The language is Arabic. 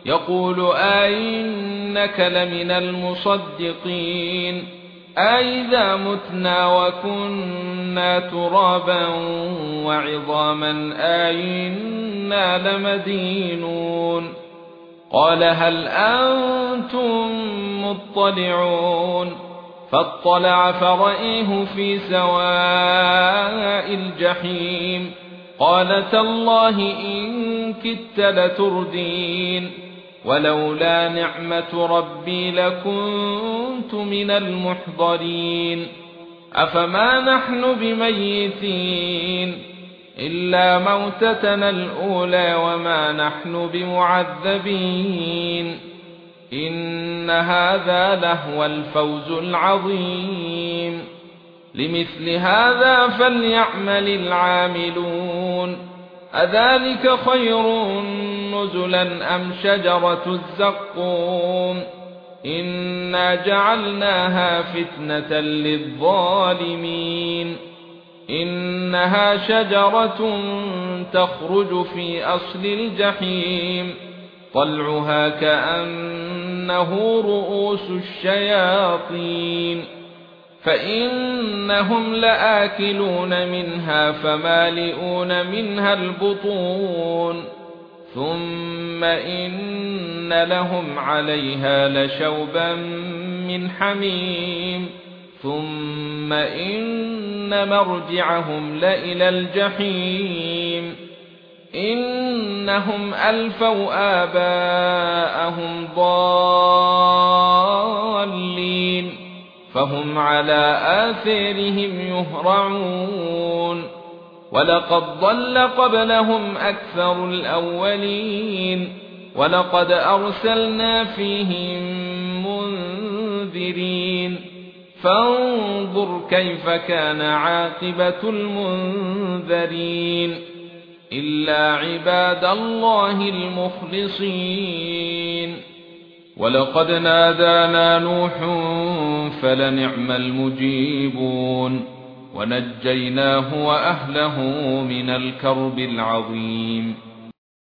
يقول أئنك لمن المصدقين أئذا متنا وكنا ترابا وعظاما أئنا لمدينون قال هل أنتم مطلعون فاطلع فرأيه في سواء الجحيم قال تالله إن كدت لتردين ولولا نعمة ربي لكنت من المحضرين أفما نحن بميتين إلا موتتنا الأولى وما نحن بمعذبين إن هذا لهو الفوز العظيم لمثل هذا فليعمل العاملون أذلك خير نزلا أم شجرة الزقوم إنا جعلناها فتنة للظالمين إنها شجرة تخرج في أصل الجحيم طلعها كأنه رؤوس الشياطين فإنهم لآكلون منها فمالئون منها البطون ثم إن لهم عليها لشوبا من حميم ثم إن مرجعهم لإلى الجحيم إنهم ألفوا آباءهم ضالين فهم على آثارهم يهرعون ولقد ضل قبلهم أكثر الأولين ولقد أرسلنا فيهم منذرين فانظر كيف كان عاقبة المنذرين إلا عباد الله المخلصين ولقد نادانا نوح فلنعم المجيبون ونجيناه وأهله من الكرب العظيم